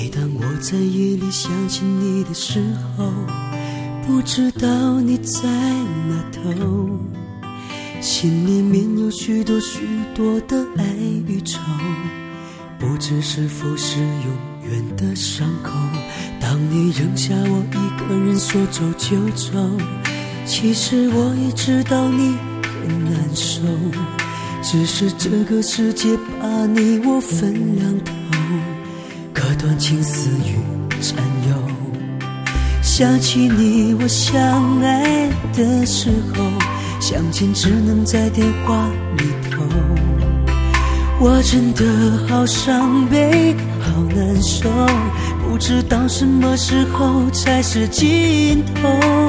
每当我在夜里想起你的时候，不知道你在哪头，心里面有许多许多的爱与愁，不知是否是永远的伤口。当你扔下我一个人说走就走，其实我也知道你很难受，只是这个世界把你我分两头，可断情丝与占有。想起你我相爱的时候，相见只能在电话里头，我真的好伤悲好难受，不知道什么时候才是尽头。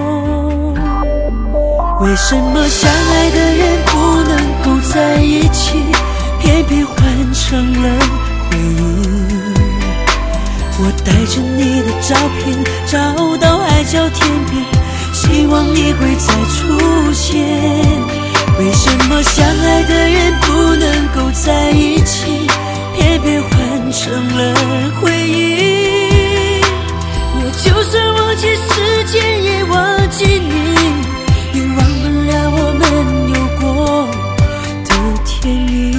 为什么相爱的人不能够在一起，偏偏换成了回忆。我带着你的照片找到海角天边，希望你会再出现。为什么相爱的人不能够在一起，偏偏换成了回忆。我就算忘记时间也忘记你，也忘不了我们有过的甜蜜。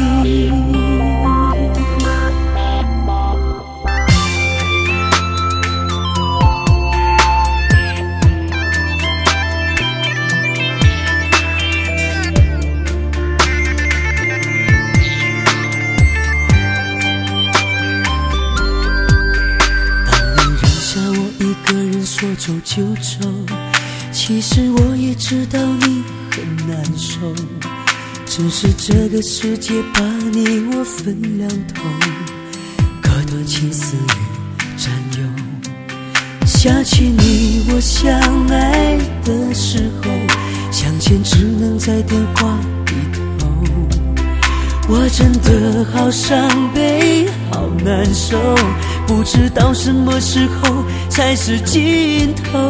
说走就走，其实我也知道你很难受，只是这个世界把你我分两头，可断情丝与占有。想起你我相爱的时候，相见只能在电话里头，我真的好伤悲好难受，不知道什么时候才是尽头。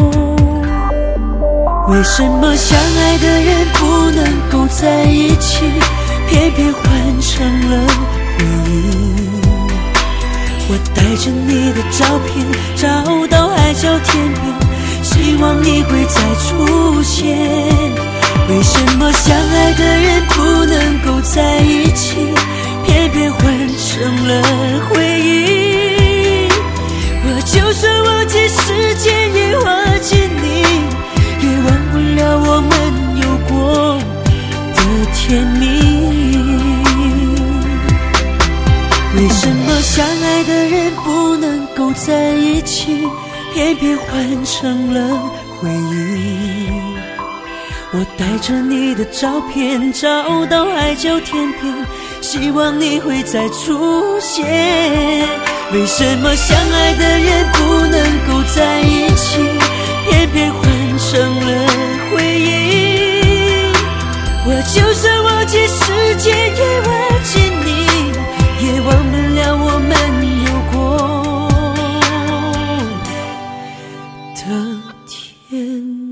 为什么相爱的人不能够在一起，偏偏换成了回忆。我带着你的照片找到海角天边，希望你会再出现。为什么相爱的人不能够在一起，偏偏换成了回忆。我就算忘记时间也忘记你，也忘不了我们有过的甜蜜。为什么相爱的人不能够在一起，偏偏换成了回忆。我带着你的照片找到海角天边，希望你会再出现。为什么相爱的人不能够在一起，偏偏换成了回忆。我就算忘记时间也忘记你，也忘不了我们有过的甜蜜。